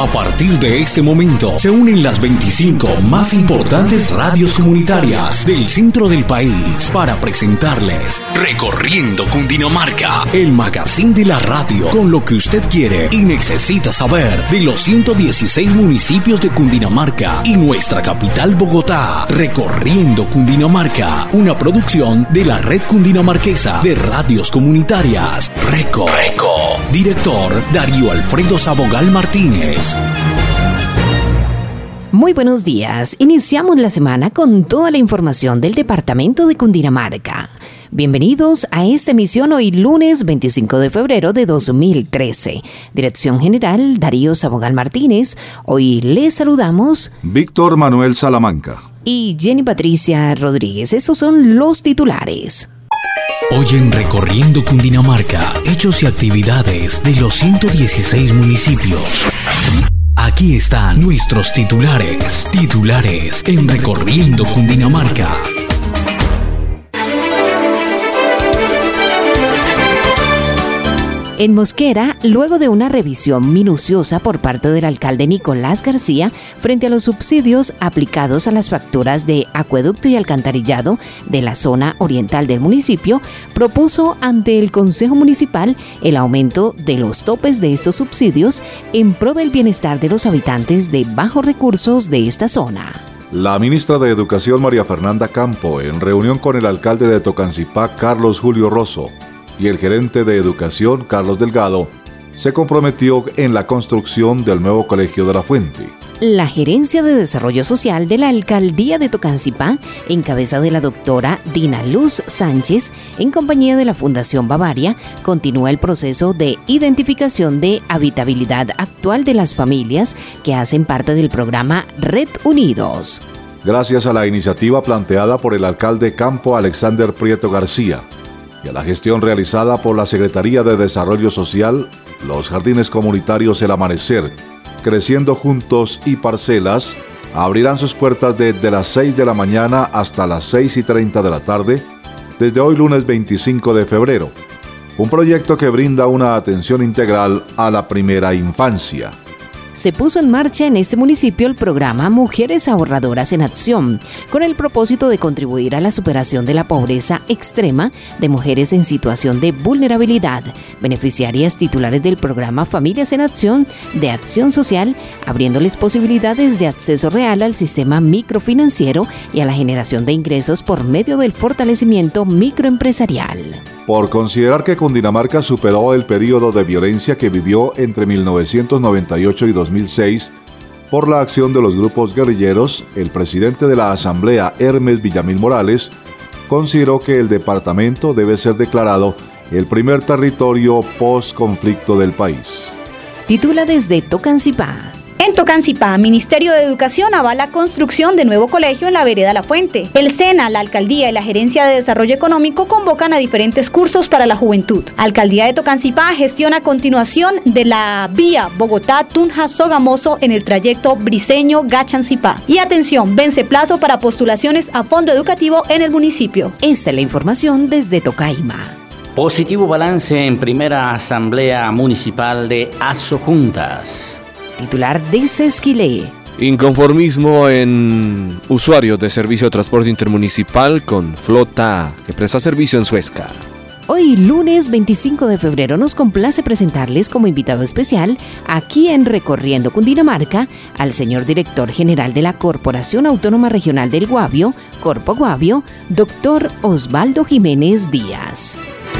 A partir de este momento se unen las 25 más importantes radios comunitarias del centro del país para presentarles Recorriendo Cundinamarca, el magazine de la radio con lo que usted quiere y necesita saber de los 116 municipios de Cundinamarca y nuestra capital Bogotá. Recorriendo Cundinamarca, una producción de la Red Cundinamarquesa de Radios Comunitarias, RECO. Director Darío Alfredo Sabogal Martínez. Muy buenos días. Iniciamos la semana con toda la información del departamento de Cundinamarca. Bienvenidos a esta emisión hoy lunes 25 de febrero de 2013. Dirección General Darío Sabogal Martínez. Hoy les saludamos Víctor Manuel Salamanca y Jenny Patricia Rodríguez. Estos son los titulares. Hoy en Recorriendo Cundinamarca, hechos y actividades de los 116 municipios. Aquí están nuestros titulares en Recorriendo Cundinamarca. En Mosquera, luego de una revisión minuciosa por parte del alcalde Nicolás García frente a los subsidios aplicados a las facturas de acueducto y alcantarillado de la zona oriental del municipio, propuso ante el Consejo Municipal el aumento de los topes de estos subsidios en pro del bienestar de los habitantes de bajos recursos de esta zona. La ministra de Educación María Fernanda Campo, en reunión con el alcalde de Tocancipá Carlos Julio Rosso, y el gerente de Educación, Carlos Delgado, se comprometió en la construcción del nuevo Colegio de la Fuente. La Gerencia de Desarrollo Social de la Alcaldía de Tocancipá, en cabeza de la doctora Dina Luz Sánchez, en compañía de la Fundación Bavaria, continúa el proceso de identificación de habitabilidad actual de las familias que hacen parte del programa Red Unidos. Gracias a la iniciativa planteada por el alcalde Campo Alexander Prieto García, y a la gestión realizada por la Secretaría de Desarrollo Social, los jardines comunitarios El Amanecer, Creciendo Juntos y Parcelas, abrirán sus puertas desde las 6 de la mañana hasta las 6:30 de la tarde, desde hoy lunes 25 de febrero. Un proyecto que brinda una atención integral a la primera infancia. Se puso en marcha en este municipio el programa Mujeres Ahorradoras en Acción, con el propósito de contribuir a la superación de la pobreza extrema de mujeres en situación de vulnerabilidad, beneficiarias titulares del programa Familias en Acción de Acción Social, abriéndoles posibilidades de acceso real al sistema microfinanciero y a la generación de ingresos por medio del fortalecimiento microempresarial. Por considerar que Cundinamarca superó el periodo de violencia que vivió entre 1998 y 2006 por la acción de los grupos guerrilleros, el presidente de la Asamblea, Hermes Villamil Morales, consideró que el departamento debe ser declarado el primer territorio post-conflicto del país. Titula desde Tocancipá. En Tocancipá, Ministerio de Educación avala construcción de nuevo colegio en la vereda La Fuente. El SENA, la Alcaldía y la Gerencia de Desarrollo Económico convocan a diferentes cursos para la juventud. Alcaldía de Tocancipá gestiona continuación de la vía Bogotá-Tunja-Sogamoso en el trayecto Briceño-Gachancipá. Y atención, vence plazo para postulaciones a fondo educativo en el municipio. Esta es la información desde Tocaima. Positivo balance en primera asamblea municipal de Asojuntas. Titular de Sesquilé. Inconformismo en usuarios de servicio de transporte intermunicipal con flota que presta servicio en Suezca. Hoy, lunes 25 de febrero, nos complace presentarles como invitado especial, aquí en Recorriendo Cundinamarca, al señor director general de la Corporación Autónoma Regional del Guavio, Corpo Guavio, doctor Osvaldo Jiménez Díaz.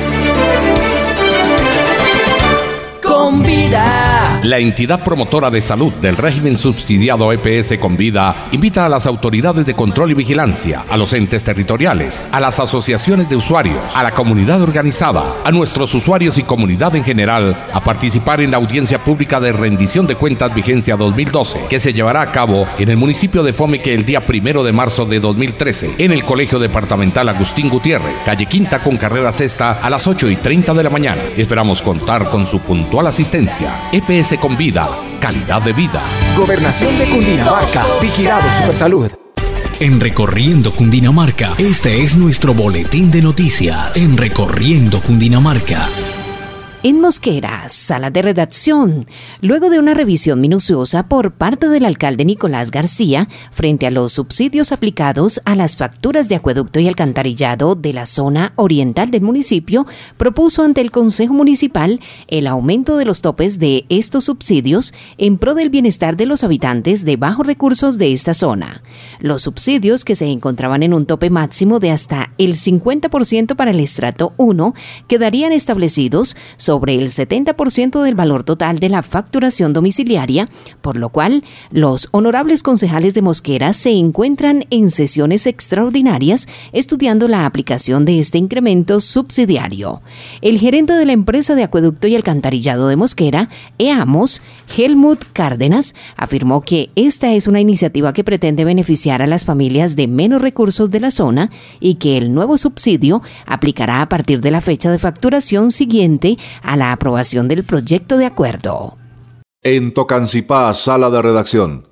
Convida. La entidad promotora de salud del régimen subsidiado EPS Convida invita a las autoridades de control y vigilancia, a los entes territoriales, a las asociaciones de usuarios, a la comunidad organizada, a nuestros usuarios y comunidad en general a participar en la audiencia pública de rendición de cuentas vigencia 2012 que se llevará a cabo en el municipio de Fomeque el día 1 de marzo de 2013 en el Colegio Departamental Agustín Gutiérrez, calle Quinta con carrera sexta a las 8:30 de la mañana. Esperamos contar con su puntual asistencia. EPS Convida, calidad de vida. Gobernación de Cundinamarca, Vigilado Supersalud. En Recorriendo Cundinamarca, este es nuestro boletín de noticias. En Recorriendo Cundinamarca. En Mosquera, sala de redacción. Luego de una revisión minuciosa por parte del alcalde Nicolás García frente a los subsidios aplicados a las facturas de acueducto y alcantarillado de la zona oriental del municipio, propuso ante el Consejo Municipal el aumento de los topes de estos subsidios en pro del bienestar de los habitantes de bajos recursos de esta zona. Los subsidios, que se encontraban en un tope máximo de hasta el 50% para el estrato 1, quedarían establecidos sobre el 70% del valor total de la facturación domiciliaria, por lo cual los honorables concejales de Mosquera se encuentran en sesiones extraordinarias estudiando la aplicación de este incremento subsidiario. El gerente de la empresa de acueducto y alcantarillado de Mosquera, EAMOS, Helmut Cárdenas, afirmó que esta es una iniciativa que pretende beneficiar a las familias de menos recursos de la zona y que el nuevo subsidio aplicará a partir de la fecha de facturación siguiente a la aprobación del proyecto de acuerdo. En Tocancipá, sala de redacción.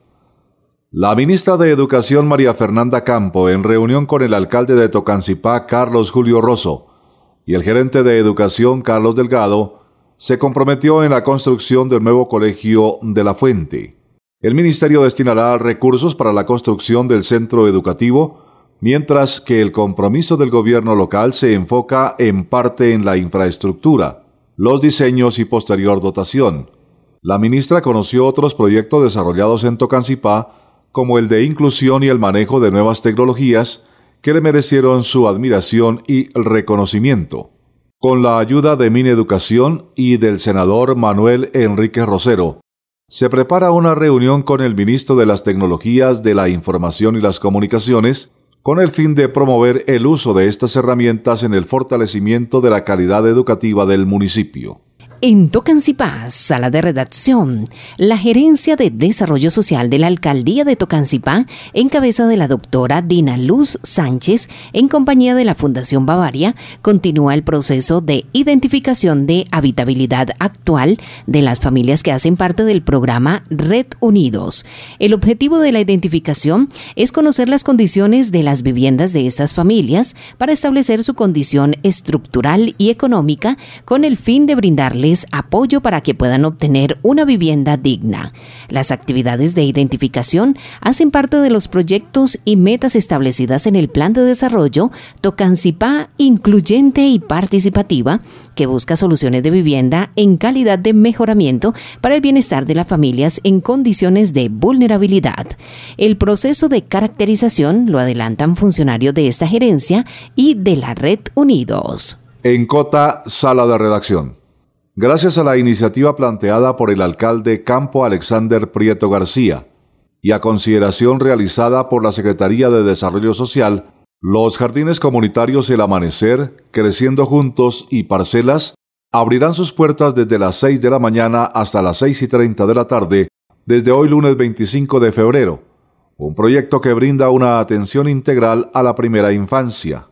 La ministra de Educación María Fernanda Campo, en reunión con el alcalde de Tocancipá, Carlos Julio Rosso, y el gerente de Educación, Carlos Delgado, se comprometió en la construcción del nuevo colegio de La Fuente. El ministerio destinará recursos para la construcción del centro educativo, mientras que el compromiso del gobierno local se enfoca en parte en la infraestructura, los diseños y posterior dotación. La ministra conoció otros proyectos desarrollados en Tocancipá, como el de inclusión y el manejo de nuevas tecnologías, que le merecieron su admiración y reconocimiento. Con la ayuda de Mineducación y del senador Manuel Enrique Rosero, se prepara una reunión con el ministro de las Tecnologías de la Información y las Comunicaciones, con el fin de promover el uso de estas herramientas en el fortalecimiento de la calidad educativa del municipio. En Tocancipá, sala de redacción, la Gerencia de Desarrollo Social de la Alcaldía de Tocancipá, en cabeza de la doctora Dina Luz Sánchez, en compañía de la Fundación Bavaria, continúa el proceso de identificación de habitabilidad actual de las familias que hacen parte del programa Red Unidos. El objetivo de la identificación es conocer las condiciones de las viviendas de estas familias para establecer su condición estructural y económica con el fin de brindarles apoyo para que puedan obtener una vivienda digna. Las actividades de identificación hacen parte de los proyectos y metas establecidas en el Plan de Desarrollo Tocancipá Incluyente y Participativa, que busca soluciones de vivienda en calidad de mejoramiento para el bienestar de las familias en condiciones de vulnerabilidad. El proceso de caracterización lo adelantan funcionarios de esta gerencia y de la Red Unidos. En Cota, sala de redacción. Gracias a la iniciativa planteada por el alcalde Campo Alexander Prieto García y a consideración realizada por la Secretaría de Desarrollo Social, los jardines comunitarios El Amanecer, Creciendo Juntos y Parcelas abrirán sus puertas desde las 6 de la mañana hasta las 6:30 de la tarde, desde hoy lunes 25 de febrero, un proyecto que brinda una atención integral a la primera infancia.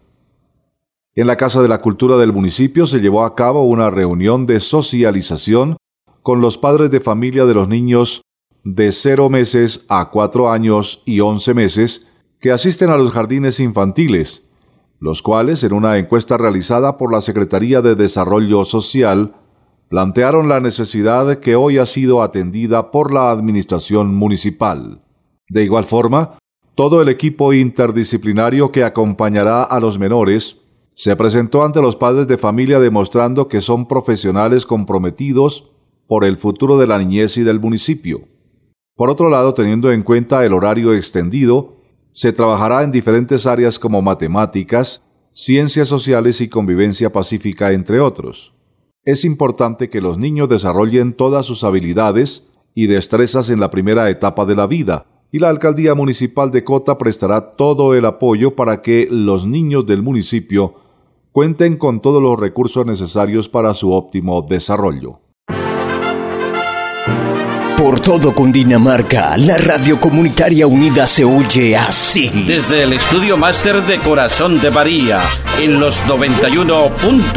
En la Casa de la Cultura del municipio se llevó a cabo una reunión de socialización con los padres de familia de los niños de 0 meses a 4 años y 11 meses que asisten a los jardines infantiles, los cuales, en una encuesta realizada por la Secretaría de Desarrollo Social, plantearon la necesidad que hoy ha sido atendida por la administración municipal. De igual forma, todo el equipo interdisciplinario que acompañará a los menores se presentó ante los padres de familia demostrando que son profesionales comprometidos por el futuro de la niñez y del municipio. Por otro lado, teniendo en cuenta el horario extendido, se trabajará en diferentes áreas como matemáticas, ciencias sociales y convivencia pacífica, entre otros. Es importante que los niños desarrollen todas sus habilidades y destrezas en la primera etapa de la vida, y la Alcaldía Municipal de Cota prestará todo el apoyo para que los niños del municipio cuenten con todos los recursos necesarios para su óptimo desarrollo. Por todo Cundinamarca, la radio comunitaria unida se oye así. Desde el estudio máster de Corazón de María, en los 91.6.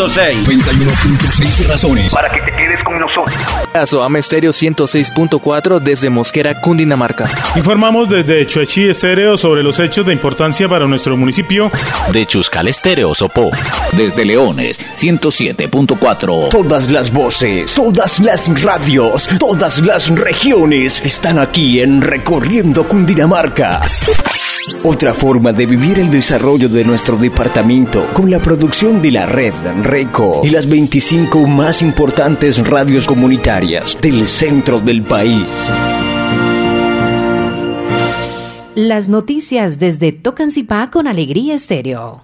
91.6 razones para que te quedes con nosotros. Soama Estéreo 106.4 desde Mosquera, Cundinamarca. Informamos desde Chuechi Estéreo sobre los hechos de importancia para nuestro municipio. De Chuscal Estéreo Sopó. Desde Leones 107.4. Todas las voces, todas las radios, todas las regiones están aquí en Recorriendo Cundinamarca. Otra forma de vivir el desarrollo de nuestro departamento con la producción de la red RECO y las 25 más importantes radios comunitarias del centro del país. Las noticias desde Tocancipá con Alegría Estéreo.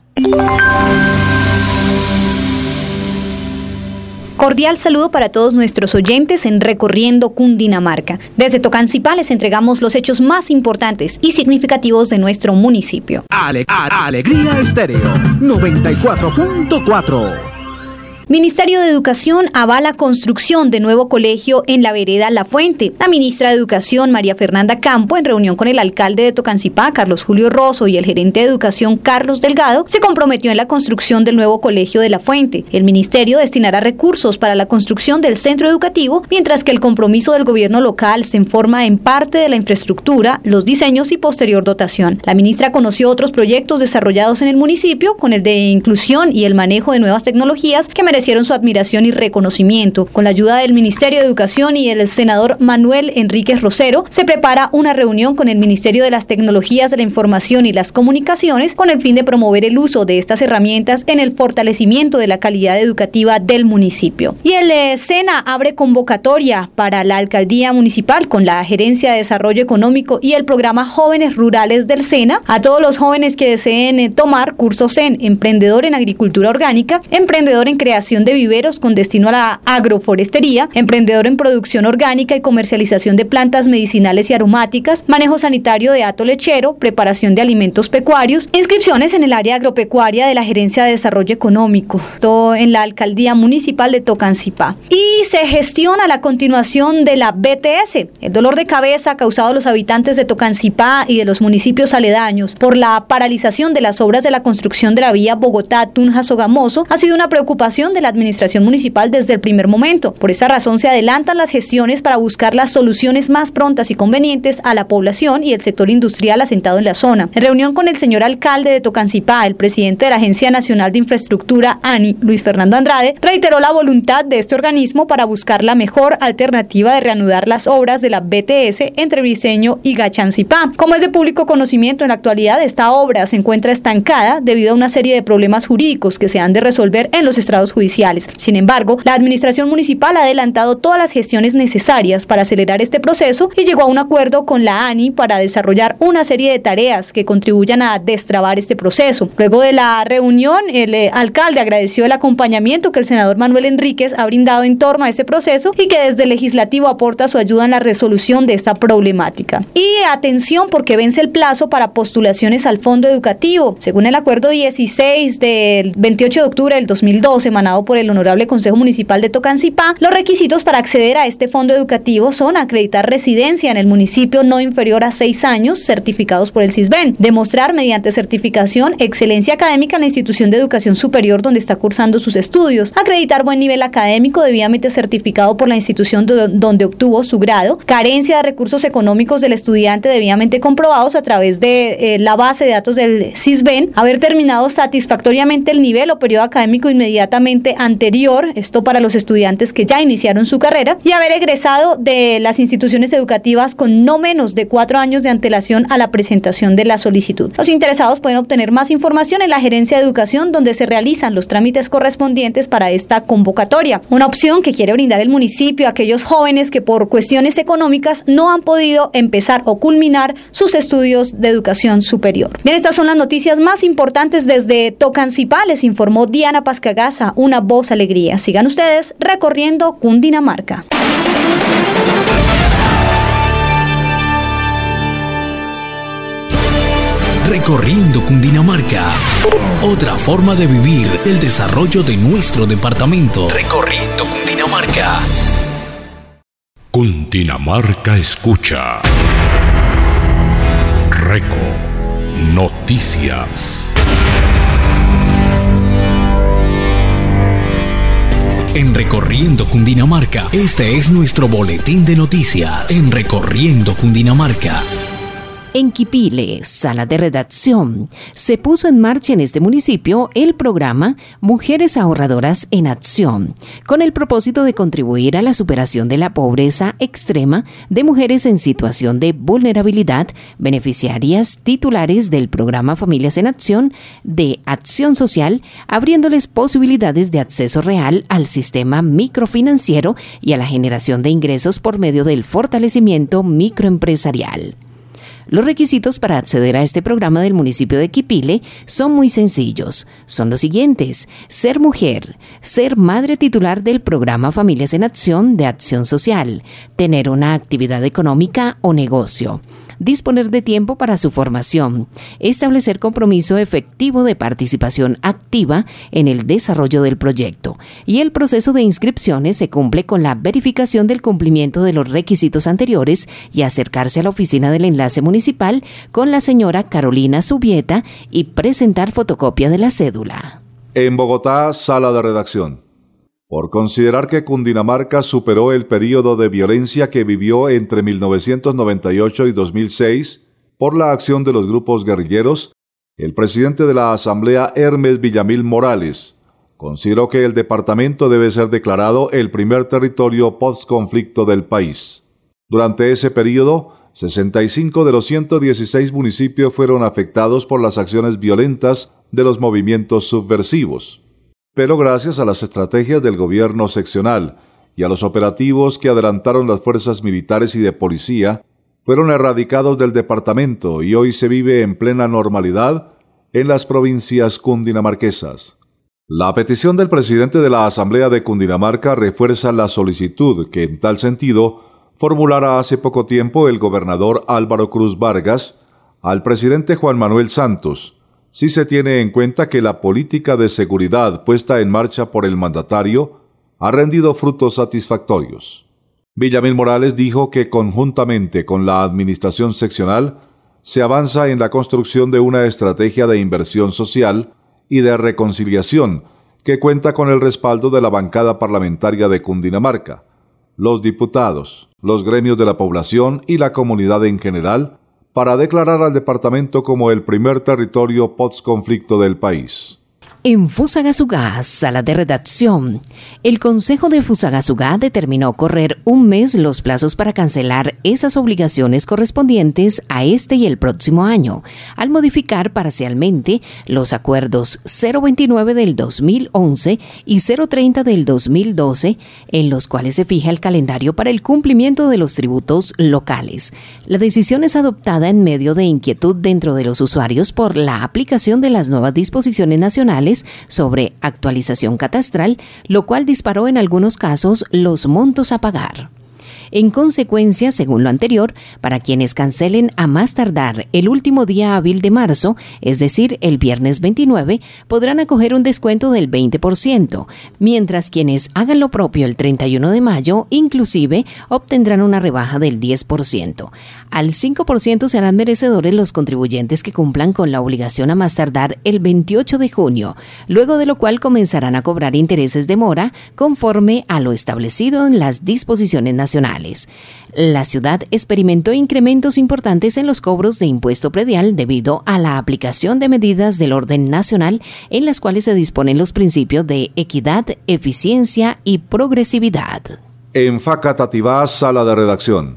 Cordial saludo para todos nuestros oyentes en Recorriendo Cundinamarca. Desde Tocancipá les entregamos los hechos más importantes y significativos de nuestro municipio. Alegría Estéreo 94.4. Ministerio de Educación avala construcción de nuevo colegio en la vereda La Fuente. La ministra de Educación, María Fernanda Campo, en reunión con el alcalde de Tocancipá, Carlos Julio Rosso, y el gerente de Educación, Carlos Delgado, se comprometió en la construcción del nuevo colegio de La Fuente. El ministerio destinará recursos para la construcción del centro educativo, mientras que el compromiso del gobierno local se informa en parte de la infraestructura, los diseños y posterior dotación. La ministra conoció otros proyectos desarrollados en el municipio, con el de inclusión y el manejo de nuevas tecnologías que merecieron su admiración y reconocimiento. Con la ayuda del Ministerio de Educación y el senador Manuel Enríquez Rosero, se prepara una reunión con el Ministerio de las Tecnologías de la Información y las Comunicaciones con el fin de promover el uso de estas herramientas en el fortalecimiento de la calidad educativa del municipio. Y el SENA abre convocatoria para la alcaldía municipal con la Gerencia de Desarrollo Económico y el programa Jóvenes Rurales del SENA a todos los jóvenes que deseen tomar cursos en Emprendedor en Agricultura Orgánica, Emprendedor en Creación de viveros con destino a la agroforestería, emprendedor en producción orgánica y comercialización de plantas medicinales y aromáticas, manejo sanitario de hato lechero, preparación de alimentos pecuarios, inscripciones en el área agropecuaria de la Gerencia de Desarrollo Económico, todo en la Alcaldía Municipal de Tocancipá. Y se gestiona la continuación de la BTS. El dolor de cabeza causado a los habitantes de Tocancipá y de los municipios aledaños por la paralización de las obras de la construcción de la vía Bogotá-Tunja-Sogamoso ha sido una preocupación de la administración municipal desde el primer momento. Por esta razón se adelantan las gestiones para buscar las soluciones más prontas y convenientes a la población y el sector industrial asentado en la zona. En reunión con el señor alcalde de Tocancipá, el presidente de la Agencia Nacional de Infraestructura, ANI, Luis Fernando Andrade, reiteró la voluntad de este organismo para buscar la mejor alternativa de reanudar las obras de la BTS entre Briceño y Gachancipá. Como es de público conocimiento, en la actualidad esta obra se encuentra estancada debido a una serie de problemas jurídicos que se han de resolver en los estrados judiciales. Sin embargo, la administración municipal ha adelantado todas las gestiones necesarias para acelerar este proceso y llegó a un acuerdo con la ANI para desarrollar una serie de tareas que contribuyan a destrabar este proceso. Luego de la reunión, el alcalde agradeció el acompañamiento que el senador Manuel Enríquez ha brindado en torno a este proceso y que desde el legislativo aporta su ayuda en la resolución de esta problemática. Y atención, porque vence el plazo para postulaciones al fondo educativo. Según el acuerdo 16 del 28 de octubre del 2012, emanado por el Honorable Consejo Municipal de Tocancipá, los requisitos para acceder a este fondo educativo son acreditar residencia en el municipio no inferior a 6 años, certificados por el CISBEN, demostrar mediante certificación excelencia académica en la institución de educación superior donde está cursando sus estudios, acreditar buen nivel académico debidamente certificado por la institución donde obtuvo su grado, carencia de recursos económicos del estudiante debidamente comprobados a través de la base de datos del CISBEN, haber terminado satisfactoriamente el nivel o periodo académico inmediatamente anterior, esto para los estudiantes que ya iniciaron su carrera, y haber egresado de las instituciones educativas con no menos de 4 años de antelación a la presentación de la solicitud. Los interesados pueden obtener más información en la Gerencia de Educación, donde se realizan los trámites correspondientes para esta convocatoria. Una opción que quiere brindar el municipio a aquellos jóvenes que por cuestiones económicas no han podido empezar o culminar sus estudios de educación superior. Bien, estas son las noticias más importantes desde Tocancipá. Les informó Diana Pascagasa, una voz alegría. Sigan ustedes recorriendo Cundinamarca. Recorriendo Cundinamarca. Otra forma de vivir el desarrollo de nuestro departamento. Recorriendo Cundinamarca. Cundinamarca escucha. Reco Noticias. En Recorriendo Cundinamarca, este es nuestro boletín de noticias. En Recorriendo Cundinamarca. En Quipile, sala de redacción, se puso en marcha en este municipio el programa Mujeres Ahorradoras en Acción, con el propósito de contribuir a la superación de la pobreza extrema de mujeres en situación de vulnerabilidad, beneficiarias titulares del programa Familias en Acción de Acción Social, abriéndoles posibilidades de acceso real al sistema microfinanciero y a la generación de ingresos por medio del fortalecimiento microempresarial. Los requisitos para acceder a este programa del municipio de Quipile son muy sencillos. Son los siguientes: ser mujer, ser madre titular del programa Familias en Acción de Acción Social, tener una actividad económica o negocio, disponer de tiempo para su formación, establecer compromiso efectivo de participación activa en el desarrollo del proyecto, y el proceso de inscripciones se cumple con la verificación del cumplimiento de los requisitos anteriores y acercarse a la oficina del enlace municipal con la señora Carolina Subieta y presentar fotocopia de la cédula. En Bogotá, sala de redacción. Por considerar que Cundinamarca superó el período de violencia que vivió entre 1998 y 2006 por la acción de los grupos guerrilleros, el presidente de la Asamblea, Hermes Villamil Morales, consideró que el departamento debe ser declarado el primer territorio post-conflicto del país. Durante ese período, 65 de los 116 municipios fueron afectados por las acciones violentas de los movimientos subversivos. Pero gracias a las estrategias del gobierno seccional y a los operativos que adelantaron las fuerzas militares y de policía, fueron erradicados del departamento y hoy se vive en plena normalidad en las provincias cundinamarquesas. La petición del presidente de la Asamblea de Cundinamarca refuerza la solicitud que, en tal sentido, formulara hace poco tiempo el gobernador Álvaro Cruz Vargas al presidente Juan Manuel Santos, si se tiene en cuenta que la política de seguridad puesta en marcha por el mandatario ha rendido frutos satisfactorios. Villamil Morales dijo que conjuntamente con la administración seccional se avanza en la construcción de una estrategia de inversión social y de reconciliación que cuenta con el respaldo de la bancada parlamentaria de Cundinamarca, los diputados, los gremios de la población y la comunidad en general, para declarar al departamento como el primer territorio post-conflicto del país. En Fusagasugá, sala de redacción, el Consejo de Fusagasugá determinó correr un mes los plazos para cancelar esas obligaciones correspondientes a este y el próximo año, al modificar parcialmente los acuerdos 029 del 2011 y 030 del 2012, en los cuales se fija el calendario para el cumplimiento de los tributos locales. La decisión es adoptada en medio de inquietud dentro de los usuarios por la aplicación de las nuevas disposiciones nacionales sobre actualización catastral, lo cual disparó en algunos casos los montos a pagar. En consecuencia, según lo anterior, para quienes cancelen a más tardar el último día hábil de marzo, es decir, el viernes 29, podrán acoger un descuento del 20%, mientras quienes hagan lo propio el 31 de mayo, inclusive, obtendrán una rebaja del 10%. Al 5% serán merecedores los contribuyentes que cumplan con la obligación a más tardar el 28 de junio, luego de lo cual comenzarán a cobrar intereses de mora conforme a lo establecido en las disposiciones nacionales. La ciudad experimentó incrementos importantes en los cobros de impuesto predial debido a la aplicación de medidas del orden nacional en las cuales se disponen los principios de equidad, eficiencia y progresividad. En Facatativá, sala de redacción.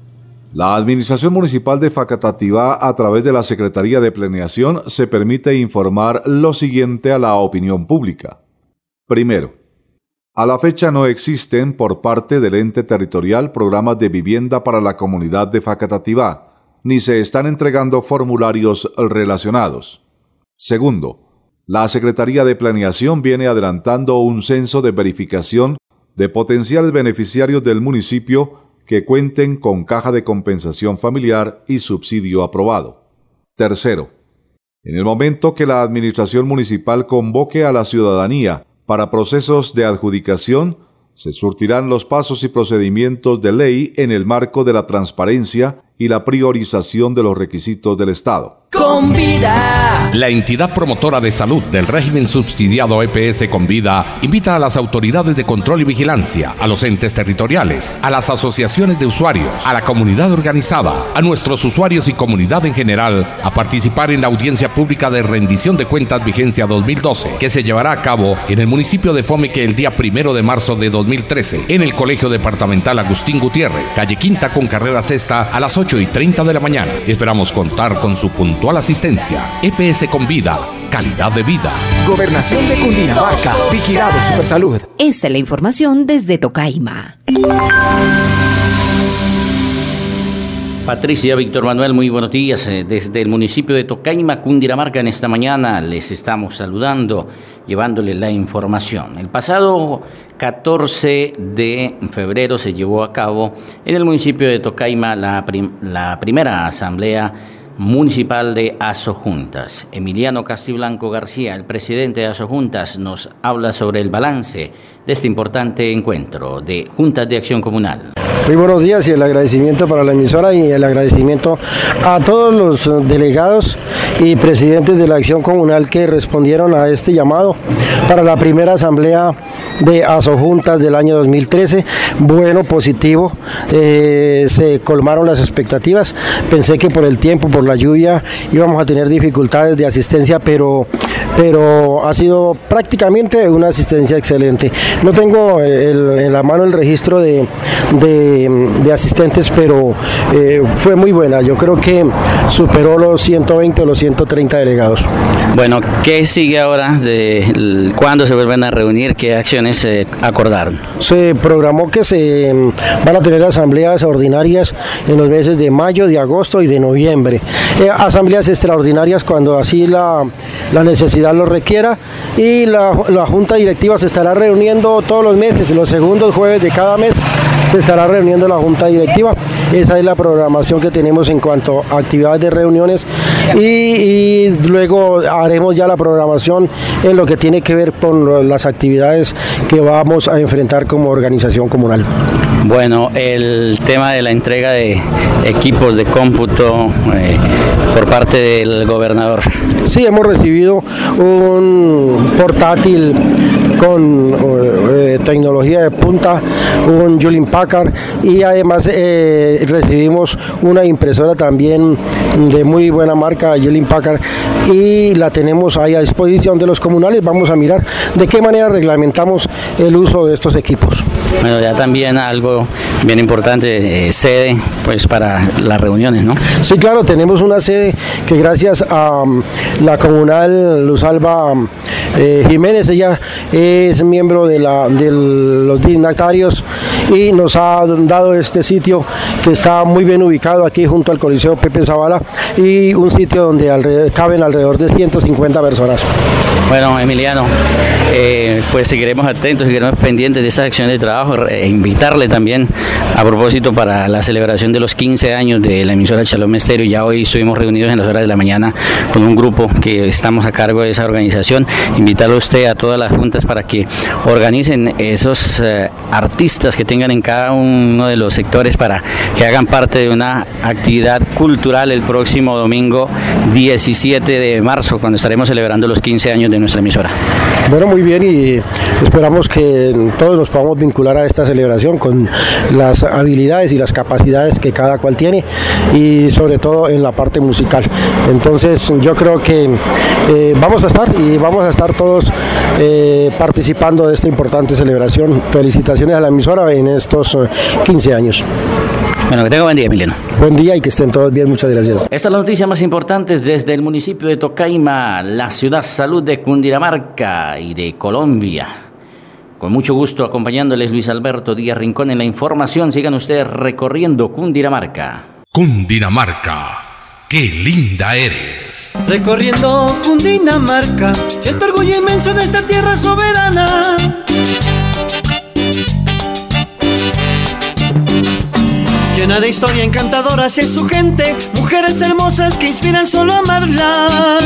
La Administración Municipal de Facatativá, a través de la Secretaría de Planeación, se permite informar lo siguiente a la opinión pública. Primero, a la fecha no existen por parte del ente territorial programas de vivienda para la comunidad de Facatativá, ni se están entregando formularios relacionados. Segundo, la Secretaría de Planeación viene adelantando un censo de verificación de potenciales beneficiarios del municipio que cuenten con caja de compensación familiar y subsidio aprobado. Tercero, en el momento que la Administración Municipal convoque a la ciudadanía para procesos de adjudicación, Se surtirán los pasos y procedimientos de ley en el marco de la transparencia y la priorización de los requisitos del Estado. Convida. La entidad promotora de salud del régimen subsidiado EPS Convida invita a las autoridades de control y vigilancia, a los entes territoriales, a las asociaciones de usuarios, a la comunidad organizada, a nuestros usuarios y comunidad en general a participar en la audiencia pública de rendición de cuentas vigencia 2012 que se llevará a cabo en el municipio de Fomeque el día 1 de marzo de 2013 en el Colegio Departamental Agustín Gutiérrez, calle Quinta con carrera sexta a las 8:30 de la mañana. Esperamos contar con su puntual asistencia. EPS Convida, calidad de vida. Gobernación de Cundinamarca, vigilado Supersalud. Esta es la información desde Tocaima. Patricia, Víctor Manuel, muy buenos días. Desde el municipio de Tocaima, Cundinamarca, en esta mañana les estamos saludando, llevándoles la información. El pasado 14 de febrero se llevó a cabo en el municipio de Tocaima la primera asamblea municipal de Asojuntas. Emiliano Castiblanco García, el presidente de Asojuntas, nos habla sobre el balance de este importante encuentro de Juntas de Acción Comunal. Muy buenos días y el agradecimiento para la emisora y el agradecimiento a todos los delegados y presidentes de la Acción Comunal que respondieron a este llamado para la primera asamblea de Asojuntas del año 2013. Bueno, positivo, se colmaron las expectativas. Pensé que por el tiempo, por la lluvia, íbamos a tener dificultades de asistencia, pero ha sido prácticamente una asistencia excelente. No tengo en la mano el registro de asistentes, pero fue muy buena. Yo creo que superó los 120 o los 130 delegados. Bueno, ¿qué sigue ahora? ¿Cuándo se vuelven a reunir? ¿Qué acciones se acordaron? Se programó que se van a tener asambleas ordinarias en los meses de mayo, de agosto y de noviembre. Asambleas extraordinarias cuando así la necesidad lo requiera, y la Junta Directiva se estará reuniendo todos los meses, los segundos jueves de cada mes se estará reuniendo la Junta Directiva. Esa es la programación que tenemos en cuanto a actividades de reuniones, y luego haremos ya la programación en lo que tiene que ver con las actividades que vamos a enfrentar como organización comunal. Bueno, el tema de la entrega de equipos de cómputo por parte del gobernador. Sí, hemos recibido un portátil con tecnología de punta, un Hewlett Packard, y además recibimos una impresora también de muy buena marca, Hewlett Packard, y la tenemos ahí a disposición de los comunales. Vamos a mirar de qué manera reglamentamos el uso de estos equipos. Bueno, ya también algo bien importante, sede pues para las reuniones, ¿no? Sí, claro, tenemos una sede que gracias a la comunal Luz Alba Jiménez, ella es miembro de los dignatarios y nos ha dado este sitio que está muy bien ubicado aquí junto al Coliseo Pepe Zavala, y un sitio donde caben alrededor de 150 personas. Bueno, Emiliano, pues seguiremos atentos, seguiremos pendientes de esas acciones de trabajo, e invitarle también a propósito para la celebración de los 15 años de la emisora Shalom Estéreo. Ya hoy estuvimos reunidos en las horas de la mañana con un grupo que estamos a cargo de esa organización. Invitarlo a usted, a todas las juntas, para que organicen esos artistas que tengan en cada uno de los sectores para que hagan parte de una actividad cultural el próximo domingo 17 de marzo, cuando estaremos celebrando los 15 años de nuestra emisora. Bueno, muy bien, y esperamos que todos nos podamos vincular a esta celebración con las habilidades y las capacidades que cada cual tiene, y sobre todo en la parte musical. Entonces yo creo que vamos a estar todos participando de esta importante celebración. Felicitaciones a la emisora en estos 15 años. Bueno, que tenga buen día, Emiliano. Buen día y que estén todos bien, muchas gracias. Esta es la noticia más importante desde el municipio de Tocaima, la ciudad salud de Cundinamarca y de Colombia. Con mucho gusto acompañándoles Luis Alberto Díaz Rincón en la información. Sigan ustedes recorriendo Cundinamarca. Cundinamarca, qué linda eres. Recorriendo Cundinamarca, siento orgullo inmenso de esta tierra soberana. Llena de historia encantadora es su gente, mujeres hermosas que inspiran solo a amarlas.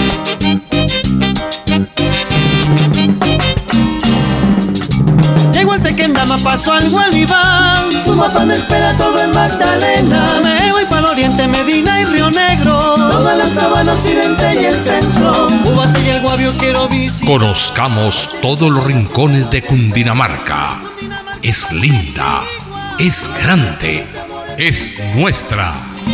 Llegó el Tequendama paso al Gualibán. Sumapá me espera todo en Magdalena. Me voy para el oriente, Medina y Río Negro. Toda la sabana occidente y el centro. Ubaté y el Guavio quiero visitar. Conozcamos todos los rincones de Cundinamarca. Es linda, es grande, es nuestra.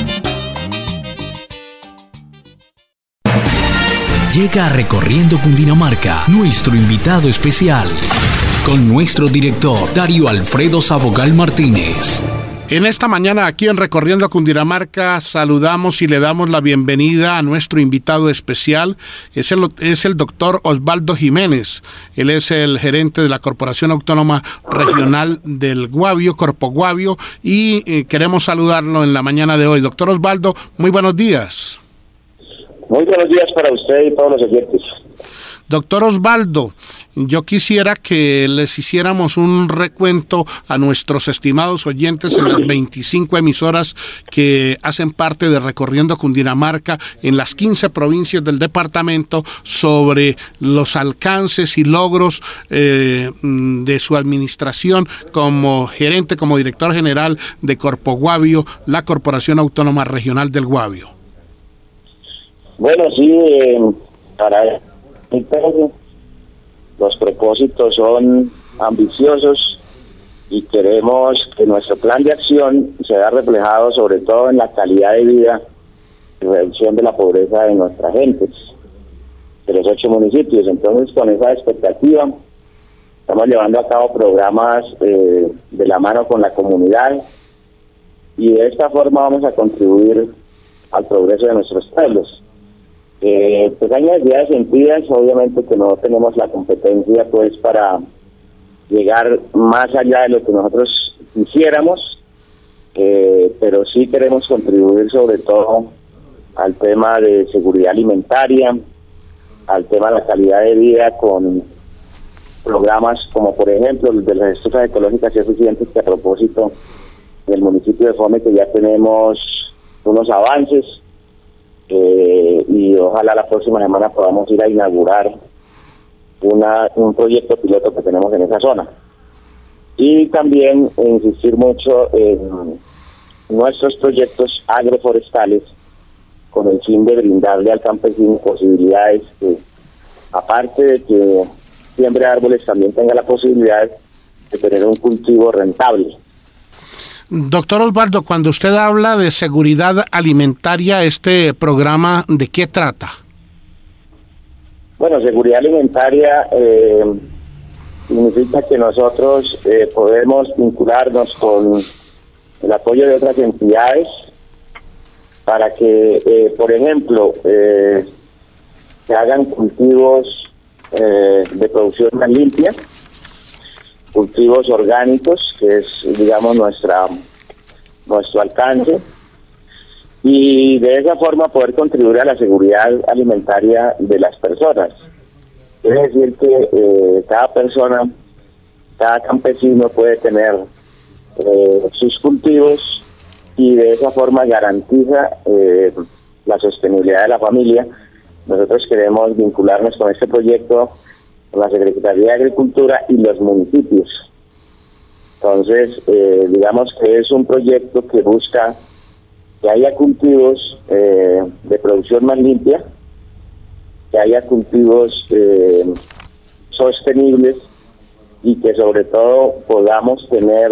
Llega Recorriendo Cundinamarca, nuestro invitado especial, con nuestro director Darío Alfredo Sabogal Martínez. En esta mañana aquí en Recorriendo Cundinamarca saludamos y le damos la bienvenida a nuestro invitado especial. Es el doctor Osvaldo Jiménez. Él es el gerente de la Corporación Autónoma Regional del Guavio, Corpo Guavio, y queremos saludarlo en la mañana de hoy. Doctor Osvaldo, muy buenos días. Muy buenos días para usted y todos los oyentes. Doctor Osvaldo, yo quisiera que les hiciéramos un recuento a nuestros estimados oyentes en las 25 emisoras que hacen parte de Recorriendo Cundinamarca en las 15 provincias del departamento sobre los alcances y logros de su administración como gerente, como director general de Corpo Guavio, la Corporación Autónoma Regional del Guavio. Bueno, sí, para los propósitos son ambiciosos y queremos que nuestro plan de acción se vea reflejado sobre todo en la calidad de vida y reducción de la pobreza de nuestra gente, de los 8 municipios. Entonces, con esa expectativa, estamos llevando a cabo programas de la mano con la comunidad y de esta forma vamos a contribuir al progreso de nuestros pueblos. Pues hay necesidades sentidas, obviamente que no tenemos la competencia pues para llegar más allá de lo que nosotros quisiéramos, pero sí queremos contribuir sobre todo al tema de seguridad alimentaria, al tema de la calidad de vida con programas como por ejemplo el de las estufas ecológicas y eficientes, que a propósito del municipio de Fome que ya tenemos unos avances. Y ojalá la próxima semana podamos ir a inaugurar un proyecto piloto que tenemos en esa zona. Y también insistir mucho en nuestros proyectos agroforestales con el fin de brindarle al campesino posibilidades que, aparte de que siembre árboles, también tenga la posibilidad de tener un cultivo rentable. Doctor Osvaldo, cuando usted habla de seguridad alimentaria, ¿este programa de qué trata? Bueno, seguridad alimentaria significa que nosotros podemos vincularnos con el apoyo de otras entidades para que, por ejemplo, se hagan cultivos de producción más limpia, cultivos orgánicos, que es, digamos, nuestro alcance, y de esa forma poder contribuir a la seguridad alimentaria de las personas. Es decir, que cada persona, cada campesino puede tener sus cultivos y de esa forma garantiza la sostenibilidad de la familia. Nosotros queremos vincularnos con este proyecto con la Secretaría de Agricultura y los municipios. Entonces, digamos que es un proyecto que busca que haya cultivos de producción más limpia, que haya cultivos sostenibles y que sobre todo podamos tener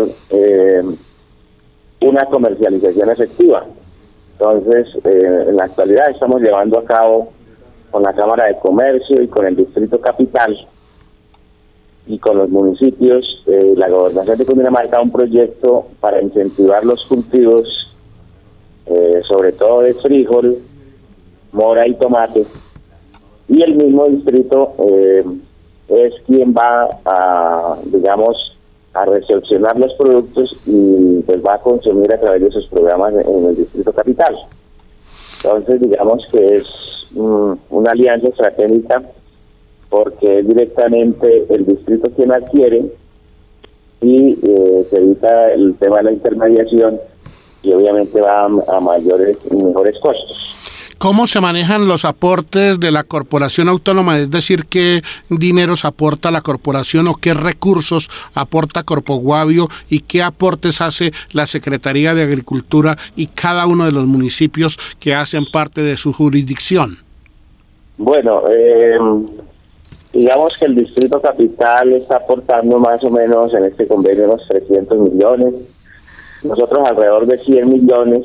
una comercialización efectiva. Entonces, en la actualidad estamos llevando a cabo con la Cámara de Comercio y con el Distrito Capital y con los municipios, la Gobernación de Cundinamarca, un proyecto para incentivar los cultivos, sobre todo de frijol, mora y tomate, y el mismo distrito es quien va a, digamos, a recepcionar los productos y pues va a consumir a través de esos programas en el Distrito Capital. Entonces, digamos que es una alianza estratégica porque es directamente el distrito quien adquiere y se evita el tema de la intermediación y obviamente va a mayores y mejores costos. ¿Cómo se manejan los aportes de la corporación autónoma? Es decir, ¿qué dineros aporta la corporación o qué recursos aporta Corpoguavio y qué aportes hace la Secretaría de Agricultura y cada uno de los municipios que hacen parte de su jurisdicción? Bueno, digamos que el Distrito Capital está aportando más o menos en este convenio unos 300 millones, nosotros alrededor de 100 millones,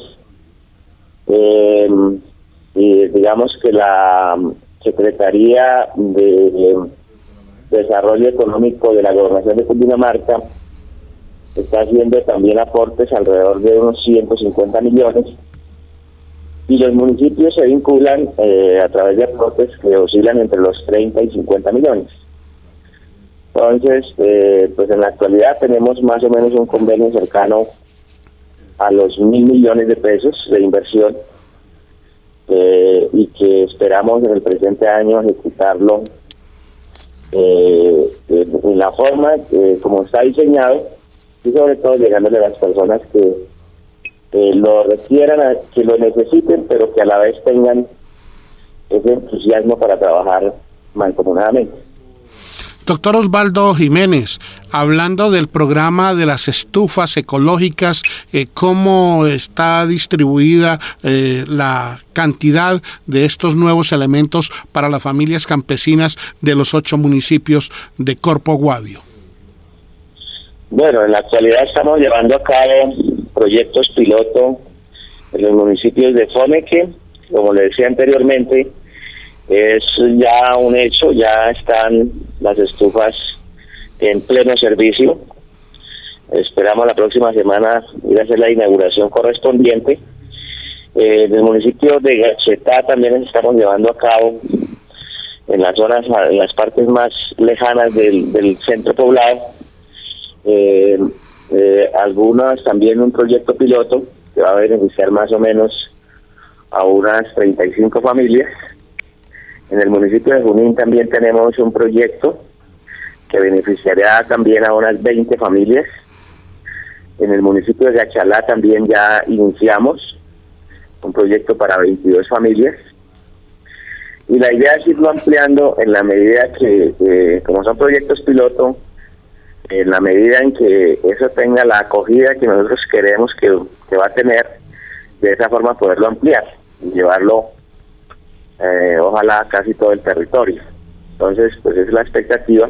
y digamos que la Secretaría de Desarrollo Económico de la Gobernación de Cundinamarca está haciendo también aportes alrededor de unos 150 millones, y los municipios se vinculan a través de aportes que oscilan entre los 30 y 50 millones. Entonces, pues en la actualidad tenemos más o menos un convenio cercano a los 1.000 millones de pesos de inversión, y que esperamos en el presente año ejecutarlo en la forma como está diseñado, y sobre todo llegándole a las personas que lo requieran, que lo necesiten, pero que a la vez tengan ese entusiasmo para trabajar mancomunadamente. Doctor Osvaldo Jiménez, hablando del programa de las estufas ecológicas, ¿cómo está distribuida la cantidad de estos nuevos elementos para las familias campesinas de los 8 municipios de Corpoguavio? Bueno, en la actualidad estamos llevando a cabo proyectos piloto en los municipios de Foneque. Como le decía anteriormente, es ya un hecho, ya están las estufas en pleno servicio. Esperamos la próxima semana ir a hacer la inauguración correspondiente. En el municipio de Gachetá también estamos llevando a cabo en las zonas, en las partes más lejanas del centro poblado, algunas también un proyecto piloto que va a beneficiar más o menos a unas 35 familias. En el municipio de Junín también tenemos un proyecto que beneficiará también a unas 20 familias. En el municipio de Gachalá también ya iniciamos un proyecto para 22 familias. Y la idea es irlo ampliando en la medida que, como son proyectos piloto, en la medida en que eso tenga la acogida que nosotros queremos que va a tener, de esa forma poderlo ampliar y llevarlo ojalá casi todo el territorio. Entonces, pues es la expectativa.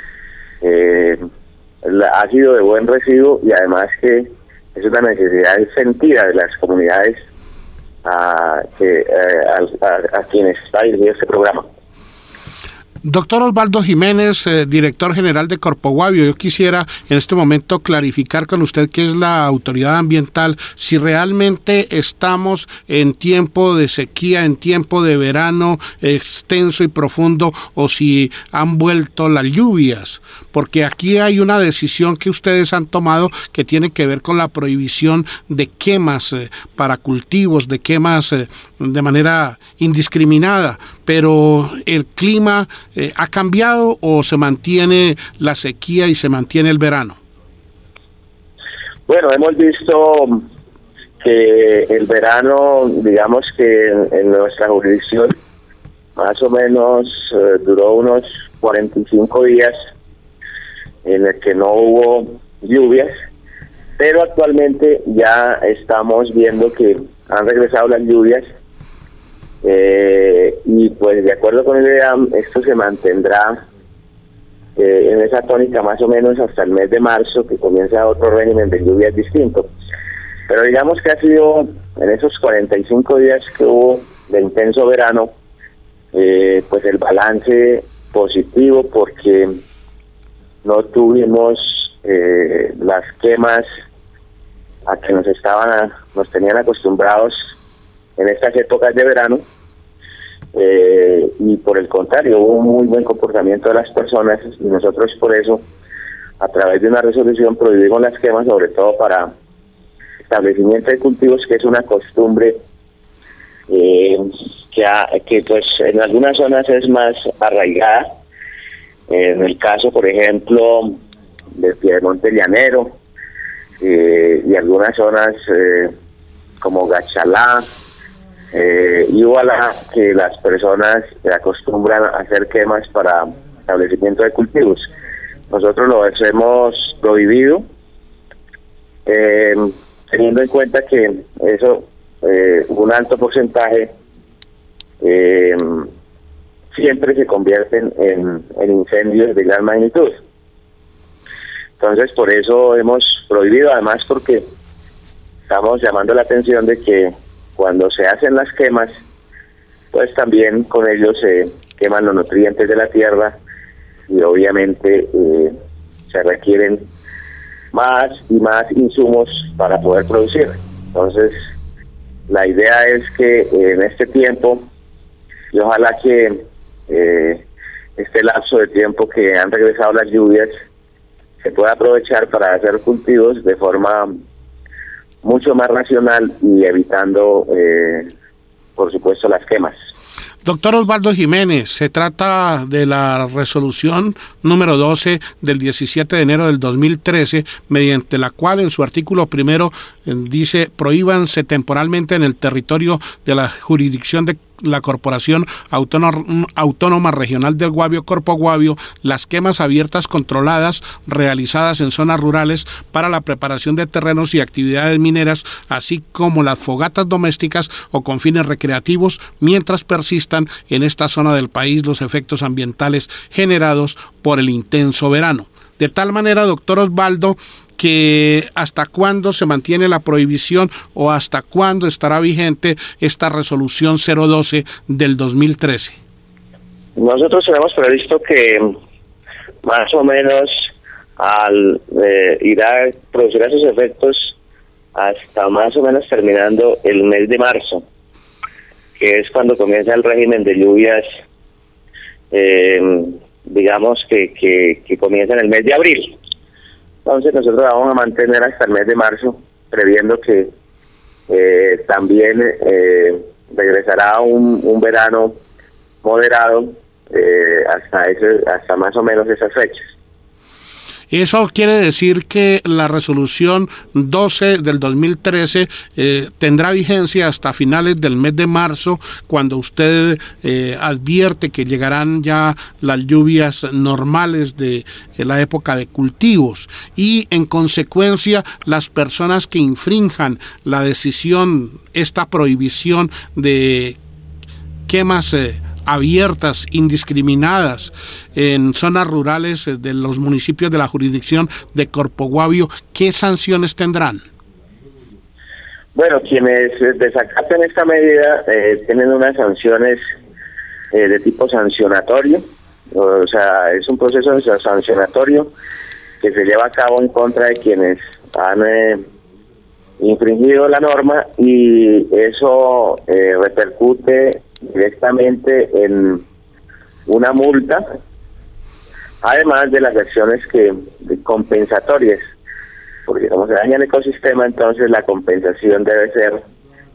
Ha sido de buen recibo y además que es una necesidad sentida de las comunidades a quienes está dirigido este programa. Doctor Osvaldo Jiménez, director general de Corpoguavio, yo quisiera en este momento clarificar con usted, que es la autoridad ambiental, si realmente estamos en tiempo de sequía, en tiempo de verano extenso y profundo, o si han vuelto las lluvias, porque aquí hay una decisión que ustedes han tomado que tiene que ver con la prohibición de quemas para cultivos, de quemas de manera indiscriminada, pero el clima ¿ha cambiado o se mantiene la sequía y se mantiene el verano? Bueno, hemos visto que el verano, digamos que en nuestra jurisdicción, más o menos duró unos 45 días en el que no hubo lluvias, pero actualmente ya estamos viendo que han regresado las lluvias. Y pues de acuerdo con el IDEAM, esto se mantendrá en esa tónica más o menos hasta el mes de marzo, que comienza otro régimen de lluvias distinto. Pero digamos que ha sido en esos 45 días que hubo de intenso verano, pues el balance positivo, porque no tuvimos las quemas a que nos tenían acostumbrados en estas épocas de verano, y por el contrario hubo un muy buen comportamiento de las personas, y nosotros por eso a través de una resolución prohibimos las quemas, sobre todo para establecimiento de cultivos, que es una costumbre que pues en algunas zonas es más arraigada. En el caso, por ejemplo, de Piedemonte Llanero, y algunas zonas como Gachalá, y ojalá que las personas se acostumbran a hacer quemas para establecimiento de cultivos. Nosotros lo hemos prohibido, teniendo en cuenta que eso, un alto porcentaje, siempre se convierten en incendios de gran magnitud. Entonces, por eso hemos prohibido, además porque estamos llamando la atención de que cuando se hacen las quemas, pues también con ellos se queman los nutrientes de la tierra y obviamente se requieren más y más insumos para poder producir. Entonces, la idea es que en este tiempo, y ojalá que este lapso de tiempo que han regresado las lluvias, se pueda aprovechar para hacer cultivos de forma mucho más racional y evitando, por supuesto, las quemas. Doctor Osvaldo Jiménez, se trata de la resolución número 12 del 17 de enero del 2013, mediante la cual en su artículo primero dice: prohíbanse temporalmente en el territorio de la jurisdicción de la Corporación Autónoma Regional del Guavio, Corpo Guavio, las quemas abiertas controladas realizadas en zonas rurales para la preparación de terrenos y actividades mineras, así como las fogatas domésticas o con fines recreativos, mientras persistan en esta zona del país los efectos ambientales generados por el intenso verano. De tal manera, doctor Osvaldo, que hasta cuándo se mantiene la prohibición o hasta cuándo estará vigente esta resolución 012 del 2013. Nosotros tenemos previsto que más o menos irá a producir esos efectos hasta más o menos terminando el mes de marzo, que es cuando comienza el régimen de lluvias, digamos que comienza en el mes de abril. Entonces nosotros vamos a mantener hasta el mes de marzo, previendo que también regresará un verano moderado hasta más o menos esas fechas. Eso quiere decir que la resolución 12 del 2013 tendrá vigencia hasta finales del mes de marzo, cuando usted advierte que llegarán ya las lluvias normales de la época de cultivos, y en consecuencia las personas que infrinjan la decisión, esta prohibición de quemas abiertas, indiscriminadas, en zonas rurales de los municipios de la jurisdicción de Corpo Guavio, ¿qué sanciones tendrán? Bueno, quienes desacaten esta medida tienen unas sanciones de tipo sancionatorio, o sea, es un proceso sancionatorio que se lleva a cabo en contra de quienes han infringido la norma, y eso repercute directamente en una multa, además de las acciones compensatorias, porque como se daña el ecosistema, entonces la compensación debe ser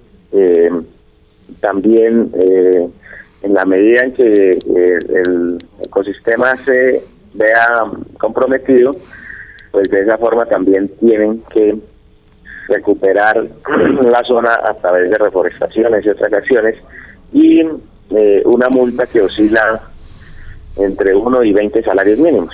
también en la medida en que el ecosistema se vea comprometido, pues de esa forma también tienen que recuperar la zona a través de reforestaciones y otras acciones, y una multa que oscila entre 1 y 20 salarios mínimos.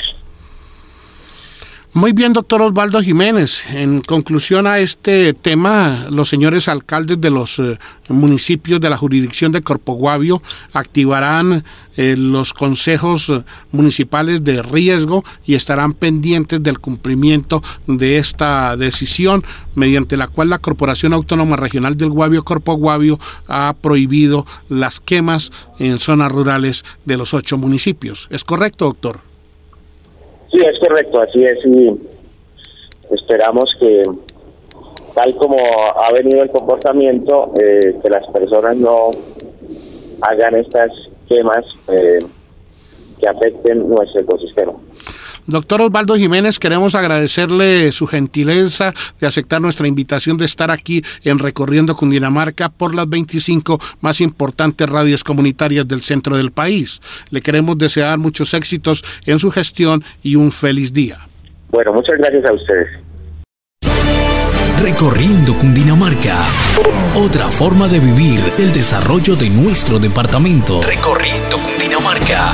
Muy bien, doctor Osvaldo Jiménez. En conclusión a este tema, los señores alcaldes de los municipios de la jurisdicción de Corpo Guavio activarán los consejos municipales de riesgo y estarán pendientes del cumplimiento de esta decisión, mediante la cual la Corporación Autónoma Regional del Guavio, Corpo Guavio, ha prohibido las quemas en zonas rurales de los 8 municipios. ¿Es correcto, doctor? Sí, es correcto, así es, y esperamos que, tal como ha venido el comportamiento, que las personas no hagan estas quemas que afecten nuestro ecosistema. Doctor Osvaldo Jiménez, queremos agradecerle su gentileza de aceptar nuestra invitación de estar aquí en Recorriendo Cundinamarca por las 25 más importantes radios comunitarias del centro del país. Le queremos desear muchos éxitos en su gestión y un feliz día. Bueno, muchas gracias a ustedes. Recorriendo Cundinamarca. Otra forma de vivir el desarrollo de nuestro departamento. Recorriendo Cundinamarca.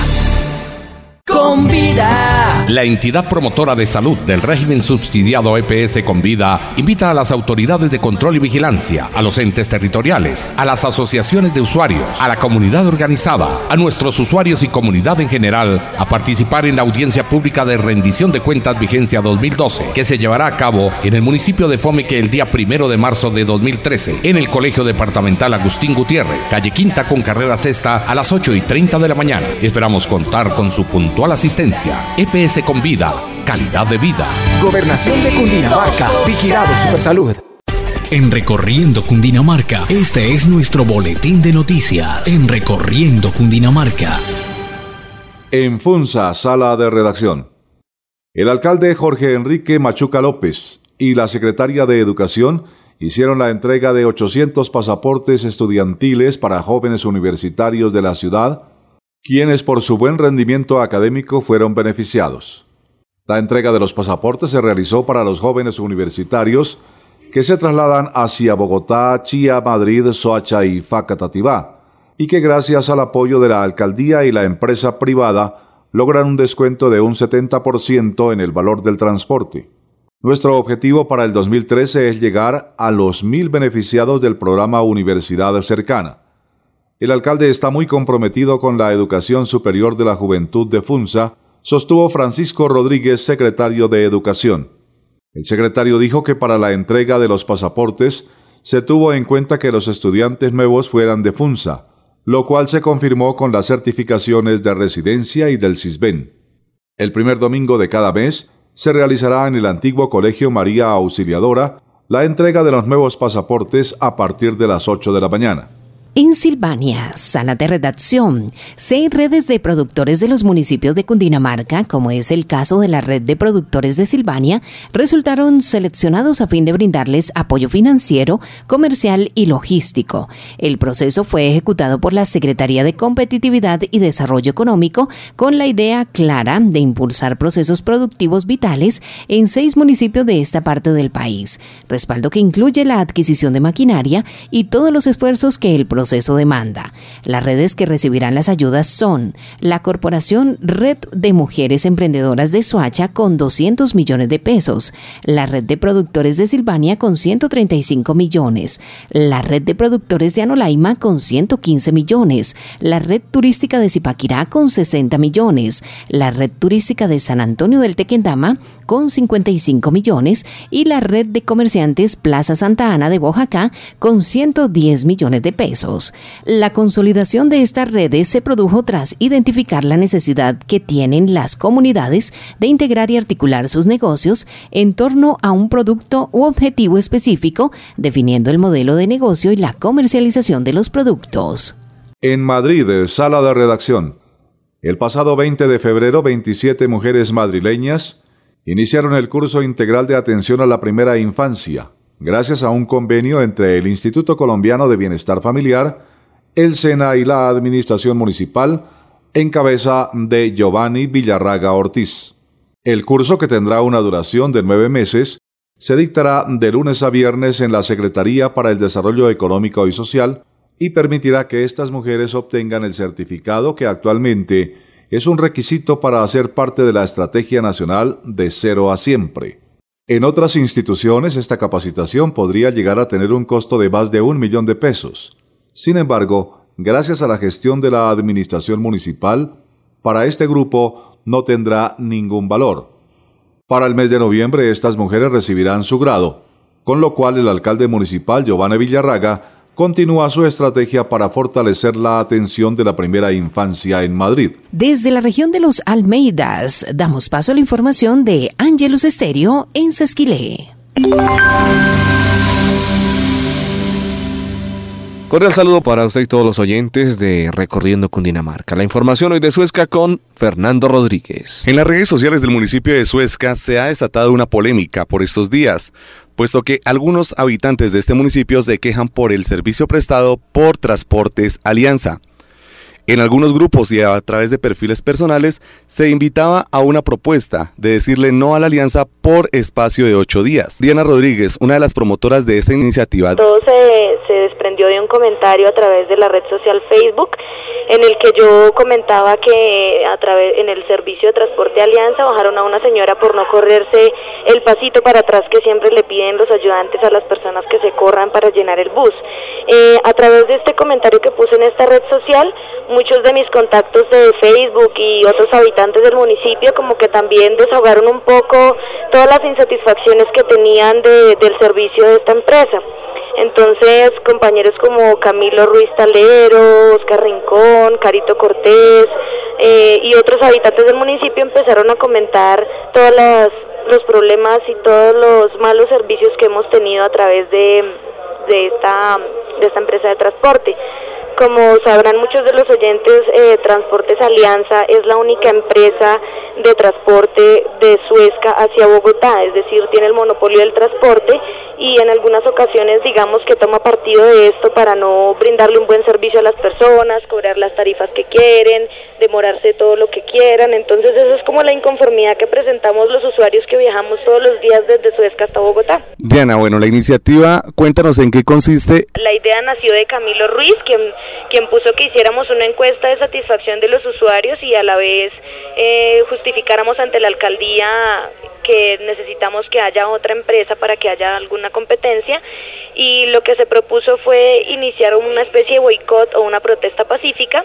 Convida. La entidad promotora de salud del régimen subsidiado EPS Convida invita a las autoridades de control y vigilancia, a los entes territoriales, a las asociaciones de usuarios, a la comunidad organizada, a nuestros usuarios y comunidad en general a participar en la audiencia pública de rendición de cuentas vigencia 2012 que se llevará a cabo en el municipio de Fomeque el día 1 de marzo de 2013 en el Colegio Departamental Agustín Gutiérrez, calle Quinta con carrera sexta a las 8:30 de la mañana. Esperamos contar con su puntual asistencia. EPS Convida, calidad de vida. Gobernación de Cundinamarca, vigilado Supersalud. En Recorriendo Cundinamarca, este es nuestro boletín de noticias. En Recorriendo Cundinamarca. En Funza, sala de redacción. El alcalde Jorge Enrique Machuca López y la secretaria de Educación hicieron la entrega de 800 pasaportes estudiantiles para jóvenes universitarios de la ciudad, quienes por su buen rendimiento académico fueron beneficiados. La entrega de los pasaportes se realizó para los jóvenes universitarios que se trasladan hacia Bogotá, Chía, Madrid, Soacha y Facatativá, y que gracias al apoyo de la alcaldía y la empresa privada logran un descuento de un 70% en el valor del transporte. Nuestro objetivo para el 2013 es llegar a los 1.000 beneficiados del programa Universidad Cercana. El alcalde está muy comprometido con la educación superior de la juventud de Funza, sostuvo Francisco Rodríguez, secretario de Educación. El secretario dijo que para la entrega de los pasaportes se tuvo en cuenta que los estudiantes nuevos fueran de Funza, lo cual se confirmó con las certificaciones de residencia y del CISBEN. El primer domingo de cada mes se realizará en el antiguo Colegio María Auxiliadora la entrega de los nuevos pasaportes a partir de las 8 de la mañana. En Silvania, sala de redacción, 6 redes de productores de los municipios de Cundinamarca, como es el caso de la red de productores de Silvania, resultaron seleccionados a fin de brindarles apoyo financiero, comercial y logístico. El proceso fue ejecutado por la Secretaría de Competitividad y Desarrollo Económico con la idea clara de impulsar procesos productivos vitales en 6 municipios de esta parte del país, respaldo que incluye la adquisición de maquinaria y todos los esfuerzos que el proceso demanda. Las redes que recibirán las ayudas son la Corporación Red de Mujeres Emprendedoras de Soacha con 200 millones de pesos, la Red de Productores de Silvania con 135 millones, la Red de Productores de Anolaima con 115 millones, la Red Turística de Zipaquirá con 60 millones, la Red Turística de San Antonio del Tequendama con 55 millones y la Red de Comerciantes Plaza Santa Ana de Bojacá con 110 millones de pesos. La consolidación de estas redes se produjo tras identificar la necesidad que tienen las comunidades de integrar y articular sus negocios en torno a un producto u objetivo específico, definiendo el modelo de negocio y la comercialización de los productos. En Madrid, sala de redacción. El pasado 20 de febrero, 27 mujeres madrileñas iniciaron el curso integral de atención a la primera infancia, gracias a un convenio entre el Instituto Colombiano de Bienestar Familiar, el SENA y la Administración Municipal, en cabeza de Giovanni Villarraga Ortiz. El curso, que tendrá una duración de 9 meses, se dictará de lunes a viernes en la Secretaría para el Desarrollo Económico y Social y permitirá que estas mujeres obtengan el certificado que actualmente es un requisito para hacer parte de la Estrategia Nacional de Cero a Siempre. En otras instituciones, esta capacitación podría llegar a tener un costo de más de 1 millón de pesos. Sin embargo, gracias a la gestión de la administración municipal, para este grupo no tendrá ningún valor. Para el mes de noviembre, estas mujeres recibirán su grado, con lo cual el alcalde municipal, Giovanni Villarraga, continúa su estrategia para fortalecer la atención de la primera infancia en Madrid. Desde la región de los Almeidas, damos paso a la información de Ángelus Estéreo en Sesquilé. Cordial saludo para usted y todos los oyentes de Recorriendo Cundinamarca. La información hoy de Suezca con Fernando Rodríguez. En las redes sociales del municipio de Suezca se ha desatado una polémica por estos días, puesto que algunos habitantes de este municipio se quejan por el servicio prestado por Transportes Alianza. En algunos grupos y a través de perfiles personales se invitaba a una propuesta de decirle no a la alianza por espacio de 8 días. Diana Rodríguez, una de las promotoras de esta iniciativa. Todo se desprendió de un comentario a través de la red social Facebook, en el que yo comentaba que en el servicio de transporte Alianza bajaron a una señora por no correrse el pasito para atrás que siempre le piden los ayudantes a las personas que se corran para llenar el bus. A través de este comentario que puse en esta red social, muchos de mis contactos de Facebook y otros habitantes del municipio como que también desahogaron un poco todas las insatisfacciones que tenían del servicio de esta empresa. Entonces, compañeros como Camilo Ruiz Talero, Oscar Rincón, Carito Cortés y otros habitantes del municipio empezaron a comentar todos los problemas y todos los malos servicios que hemos tenido a través de esta empresa de transporte. Como sabrán muchos de los oyentes, Transportes Alianza es la única empresa de transporte de Suezca hacia Bogotá, es decir, tiene el monopolio del transporte y en algunas ocasiones digamos que toma partido de esto para no brindarle un buen servicio a las personas, cobrar las tarifas que quieren, demorarse todo lo que quieran. Entonces eso es como la inconformidad que presentamos los usuarios que viajamos todos los días desde Suezca hasta Bogotá. Diana, bueno, la iniciativa, cuéntanos en qué consiste. La idea nació de Camilo Ruiz, quien puso que hiciéramos una encuesta de satisfacción de los usuarios y a la vez justificáramos ante la alcaldía que necesitamos que haya otra empresa para que haya alguna competencia, y lo que se propuso fue iniciar una especie de boicot o una protesta pacífica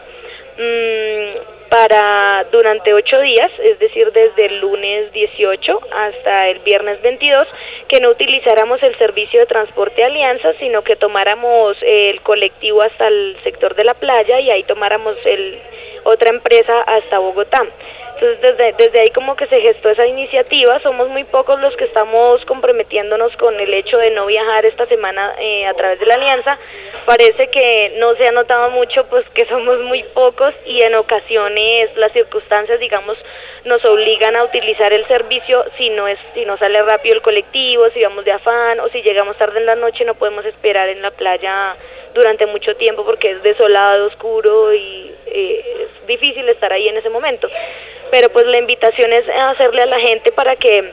para durante 8 días, es decir, desde el lunes 18 hasta el viernes 22, que no utilizáramos el servicio de transporte Alianza, sino que tomáramos el colectivo hasta el sector de la playa y ahí tomáramos otra empresa hasta Bogotá. Entonces desde ahí como que se gestó esa iniciativa. Somos muy pocos los que estamos comprometiéndonos con el hecho de no viajar esta semana a través de la alianza. Parece que no se ha notado mucho, pues que somos muy pocos y en ocasiones las circunstancias, digamos, nos obligan a utilizar el servicio si no sale rápido el colectivo, si vamos de afán o si llegamos tarde en la noche, no podemos esperar en la playa durante mucho tiempo porque es desolado, oscuro y es difícil estar ahí en ese momento. Pero pues la invitación es hacerle a la gente para que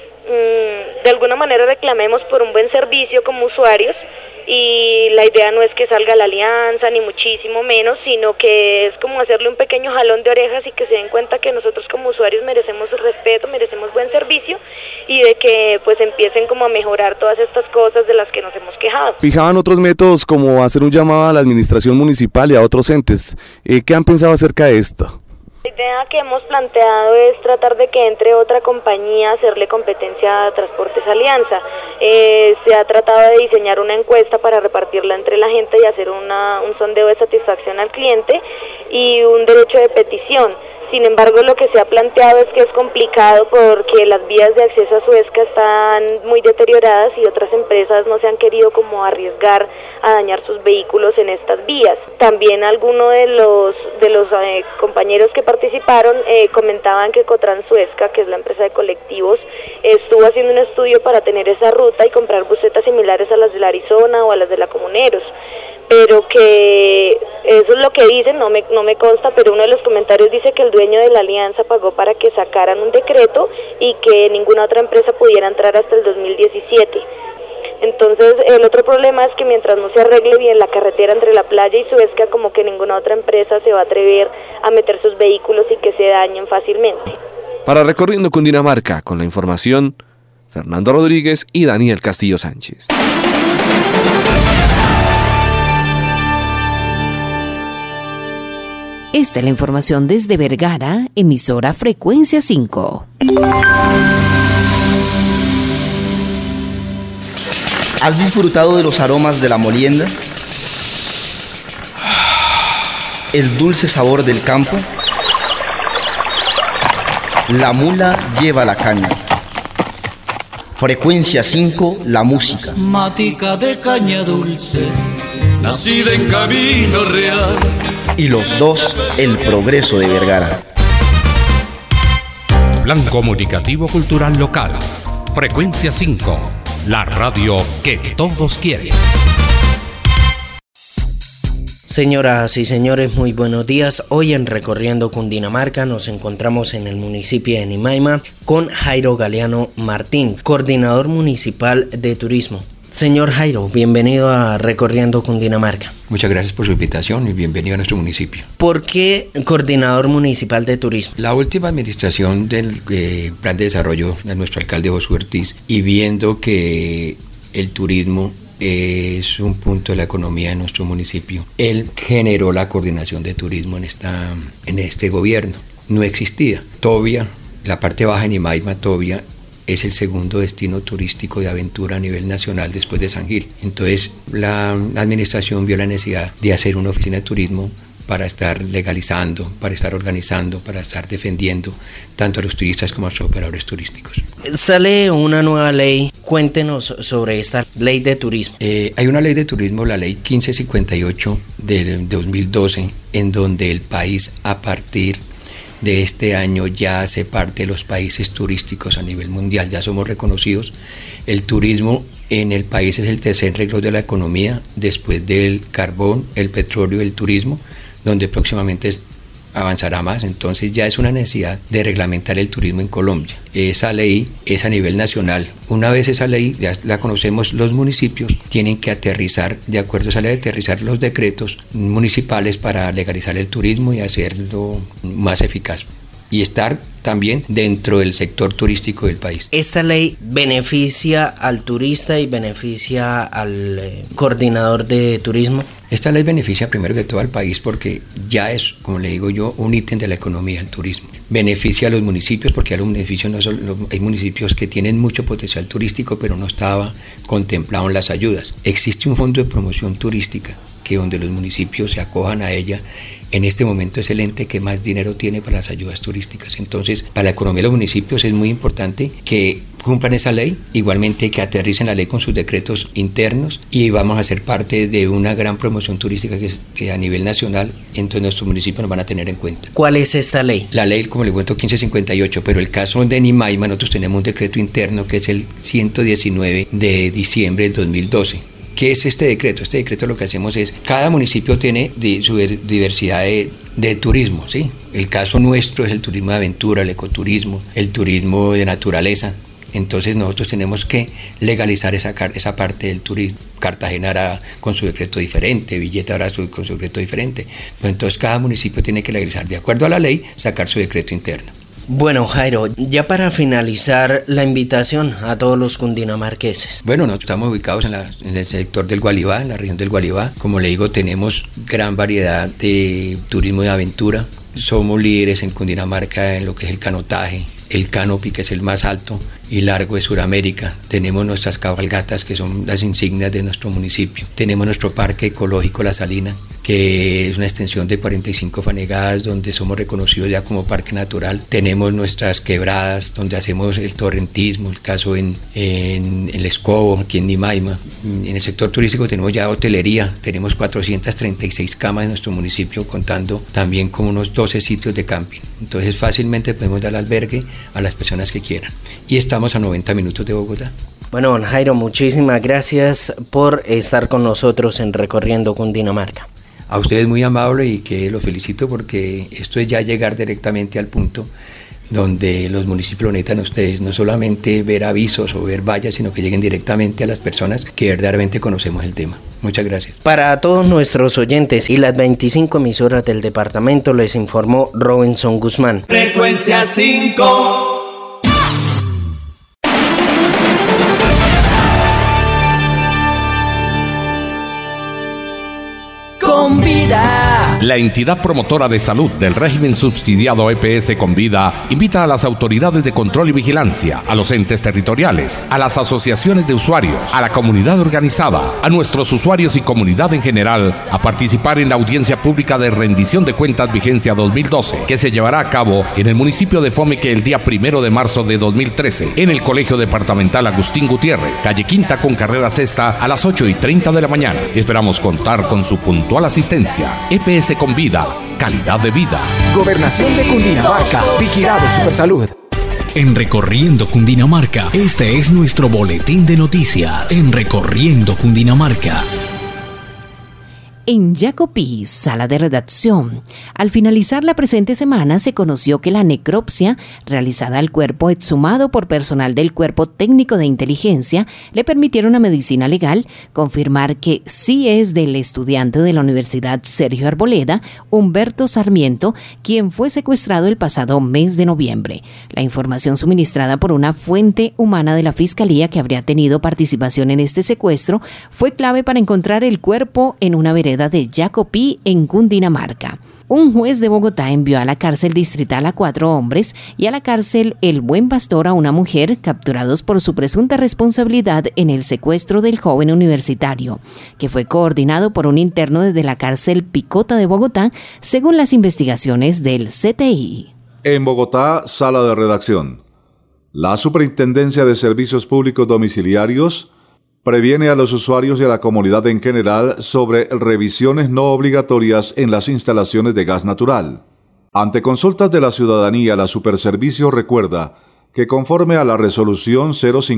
de alguna manera reclamemos por un buen servicio como usuarios, y la idea no es que salga la alianza ni muchísimo menos, sino que es como hacerle un pequeño jalón de orejas y que se den cuenta que nosotros como usuarios merecemos respeto, merecemos buen servicio y de que pues empiecen como a mejorar todas estas cosas de las que nos hemos quejado. Fijaban otros métodos como hacer un llamado a la administración municipal y a otros entes. ¿Qué han pensado acerca de esto? La idea que hemos planteado es tratar de que entre otra compañía a hacerle competencia a Transportes Alianza. Se ha tratado de diseñar una encuesta para repartirla entre la gente y hacer un sondeo de satisfacción al cliente y un derecho de petición. Sin embargo, lo que se ha planteado es que es complicado porque las vías de acceso a Suezca están muy deterioradas y otras empresas no se han querido como arriesgar a dañar sus vehículos en estas vías. También algunos de los compañeros que participaron comentaban que Cotran Suezca, que es la empresa de colectivos, estuvo haciendo un estudio para tener esa ruta y comprar busetas similares a las de la Arizona o a las de la Comuneros, pero que eso es lo que dicen, no me consta, pero uno de los comentarios dice que el dueño de la alianza pagó para que sacaran un decreto y que ninguna otra empresa pudiera entrar hasta el 2017. Entonces el otro problema es que mientras no se arregle bien la carretera entre la playa y Suezca, como que ninguna otra empresa se va a atrever a meter sus vehículos y que se dañen fácilmente. Para Recorriendo Cundinamarca, con la información, Fernando Rodríguez y Daniel Castillo Sánchez. Esta es la información desde Vergara, emisora Frecuencia 5. ¿Has disfrutado de los aromas de la molienda? ¿El dulce sabor del campo? La mula lleva la caña. Frecuencia 5, la música. Matica de caña dulce, nacida en Camino Real. Y los dos, el progreso de Vergara. Plan comunicativo cultural local. Frecuencia 5, la radio que todos quieren. Señoras y señores, muy buenos días. Hoy en Recorriendo Cundinamarca nos encontramos en el municipio de Nimaima con Jairo Galeano Martín, coordinador municipal de turismo. Señor Jairo, bienvenido a Recorriendo Cundinamarca. Muchas gracias por su invitación y bienvenido a nuestro municipio. ¿Por qué coordinador municipal de turismo? La última administración del plan de desarrollo de nuestro alcalde Josué Ortiz, y viendo que el turismo es un punto de la economía de nuestro municipio, él generó la coordinación de turismo en este gobierno. No existía. Tobia, la parte baja de Nimaima, Tobia, es el segundo destino turístico de aventura a nivel nacional después de San Gil. Entonces la administración vio la necesidad de hacer una oficina de turismo para estar legalizando, para estar organizando, para estar defendiendo tanto a los turistas como a los operadores turísticos. Sale una nueva ley, cuéntenos sobre esta ley de turismo. Hay una ley de turismo, la ley 1558 del 2012, en donde el país a partir de este año ya hace parte de los países turísticos a nivel mundial, ya somos reconocidos. El turismo en el país es el tercer renglón de la economía, después del carbón, el petróleo y el turismo, donde próximamente avanzará más. Entonces ya es una necesidad de reglamentar el turismo en Colombia. Esa ley es a nivel nacional. Una vez esa ley ya la conocemos, los municipios tienen que aterrizar, de acuerdo a esa ley, aterrizar los decretos municipales para legalizar el turismo y hacerlo más eficaz y estar también dentro del sector turístico del país. ¿Esta ley beneficia al turista y beneficia al coordinador de turismo? Esta ley beneficia primero que todo al país porque ya es, como le digo yo, un ítem de la economía del turismo. Beneficia a los municipios porque hay municipios que tienen mucho potencial turístico pero no estaba contemplado en las ayudas. Existe un fondo de promoción turística que donde los municipios se acojan a ella, en este momento es el ente que más dinero tiene para las ayudas turísticas. Entonces, para la economía de los municipios es muy importante que cumplan esa ley, igualmente que aterricen la ley con sus decretos internos, y vamos a ser parte de una gran promoción turística que a nivel nacional, entonces nuestros municipios nos van a tener en cuenta. ¿Cuál es esta ley? La ley, como le cuento, 1558, pero el caso de Nimaima, nosotros tenemos un decreto interno que es el 119 de diciembre del 2012. ¿Qué es este decreto? Este decreto lo que hacemos es, cada municipio tiene su diversidad de turismo, ¿sí? El caso nuestro es el turismo de aventura, el ecoturismo, el turismo de naturaleza. Entonces nosotros tenemos que legalizar esa parte del turismo. Cartagena hará con su decreto diferente, Villeta hará con su decreto diferente. Pues entonces cada municipio tiene que legalizar, de acuerdo a la ley, sacar su decreto interno. Bueno, Jairo, ya para finalizar la invitación a todos los cundinamarqueses. Bueno, nosotros estamos ubicados en el sector del Gualibá, en la región del Gualibá. Como le digo, tenemos gran variedad de turismo de aventura. Somos líderes en Cundinamarca en lo que es el canotaje, el canopy, que es el más alto y largo de Sudamérica. Tenemos nuestras cabalgatas, que son las insignias de nuestro municipio. Tenemos nuestro parque ecológico La Salina, que es una extensión de 45 fanegadas, donde somos reconocidos ya como parque natural. Tenemos nuestras quebradas, donde hacemos el torrentismo, el caso en El Escobo, aquí en Nimaima. En el sector turístico tenemos ya hotelería, tenemos 436 camas en nuestro municipio, contando también con unos 12 sitios de camping. Entonces fácilmente podemos dar albergue a las personas que quieran. Y estamos a 90 minutos de Bogotá. Bueno, don Jairo, muchísimas gracias por estar con nosotros en Recorriendo Cundinamarca. A ustedes muy amable y que los felicito porque esto es ya llegar directamente al punto donde los municipios lo necesitan a ustedes, no solamente ver avisos o ver vallas, sino que lleguen directamente a las personas que verdaderamente conocemos el tema. Muchas gracias. Para todos nuestros oyentes y las 25 emisoras del departamento, les informó Robinson Guzmán. Frecuencia 5. Convida. La entidad promotora de salud del régimen subsidiado EPS Convida invita a las autoridades de control y vigilancia, a los entes territoriales, a las asociaciones de usuarios, a la comunidad organizada, a nuestros usuarios y comunidad en general a participar en la audiencia pública de rendición de cuentas vigencia 2012 que se llevará a cabo en el municipio de Fomeque el día 1 de marzo de 2013 en el Colegio Departamental Agustín Gutiérrez, calle Quinta con carrera sexta a las 8:30 de la mañana. Esperamos contar con su puntual asistencia. EPS Convida, calidad de vida. Gobernación de Cundinamarca, Vigilado Supersalud. En Recorriendo Cundinamarca, este es nuestro boletín de noticias. En Recorriendo Cundinamarca. En Jacopí, sala de redacción. Al finalizar la presente semana se conoció que la necropsia realizada al cuerpo exhumado por personal del Cuerpo Técnico de Inteligencia le permitieron a Medicina Legal confirmar que sí es del estudiante de la Universidad Sergio Arboleda, Humberto Sarmiento, quien fue secuestrado el pasado mes de noviembre. La información suministrada por una fuente humana de la Fiscalía que habría tenido participación en este secuestro fue clave para encontrar el cuerpo en una vereda de Jacopí, en Cundinamarca. Un juez de Bogotá envió a la cárcel distrital a 4 hombres y a la cárcel El Buen Pastor a una mujer, capturados por su presunta responsabilidad en el secuestro del joven universitario, que fue coordinado por un interno desde la cárcel Picota de Bogotá, según las investigaciones del CTI. En Bogotá, sala de redacción. La Superintendencia de Servicios Públicos Domiciliarios previene a los usuarios y a la comunidad en general sobre revisiones no obligatorias en las instalaciones de gas natural. Ante consultas de la ciudadanía, la Superservicio recuerda que conforme a la Resolución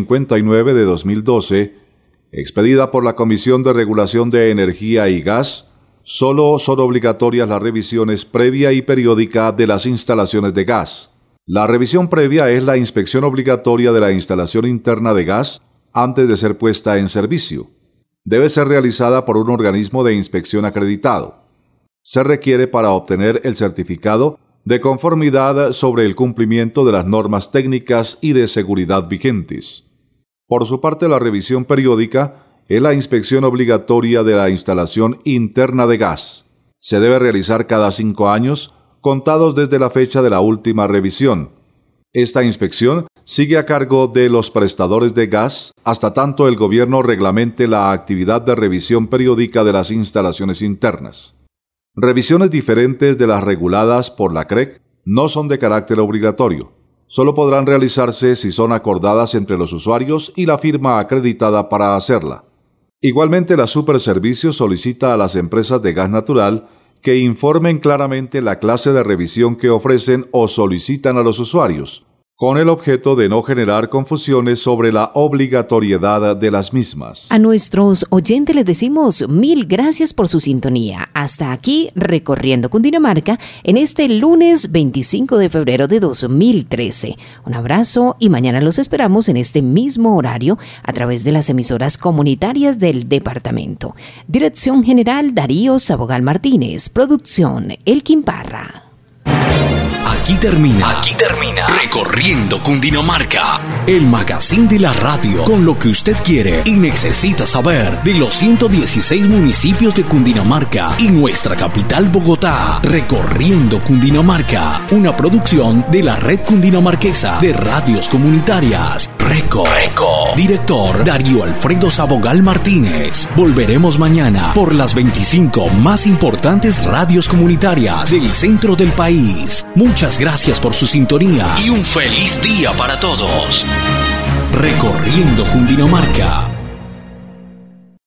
059 de 2012, expedida por la Comisión de Regulación de Energía y Gas, solo son obligatorias las revisiones previa y periódica de las instalaciones de gas. La revisión previa es la inspección obligatoria de la instalación interna de gas antes de ser puesta en servicio. Debe ser realizada por un organismo de inspección acreditado. Se requiere para obtener el certificado de conformidad sobre el cumplimiento de las normas técnicas y de seguridad vigentes. Por su parte, la revisión periódica es la inspección obligatoria de la instalación interna de gas. Se debe realizar cada 5 años, contados desde la fecha de la última revisión. Esta inspección sigue a cargo de los prestadores de gas hasta tanto el gobierno reglamente la actividad de revisión periódica de las instalaciones internas. Revisiones diferentes de las reguladas por la CREC no son de carácter obligatorio. Solo podrán realizarse si son acordadas entre los usuarios y la firma acreditada para hacerla. Igualmente, la Superservicio solicita a las empresas de gas natural que informen claramente la clase de revisión que ofrecen o solicitan a los usuarios, con el objeto de no generar confusiones sobre la obligatoriedad de las mismas. A nuestros oyentes les decimos 1000 gracias por su sintonía. Hasta aquí, Recorriendo Cundinamarca, en este lunes 25 de febrero de 2013. Un abrazo y mañana los esperamos en este mismo horario a través de las emisoras comunitarias del departamento. Dirección General Darío Sabogal Martínez. Producción Elkin Parra. Aquí termina Recorriendo Cundinamarca, el magazine de la radio, con lo que usted quiere y necesita saber de los 116 municipios de Cundinamarca y nuestra capital Bogotá. Recorriendo Cundinamarca, una producción de la Red Cundinamarquesa de Radios Comunitarias. Reco. Director Darío Alfredo Sabogal Martínez. Volveremos mañana por las 25 más importantes radios comunitarias del centro del país. Muchas gracias por su sintonía y un feliz día para todos. Recorriendo Cundinamarca.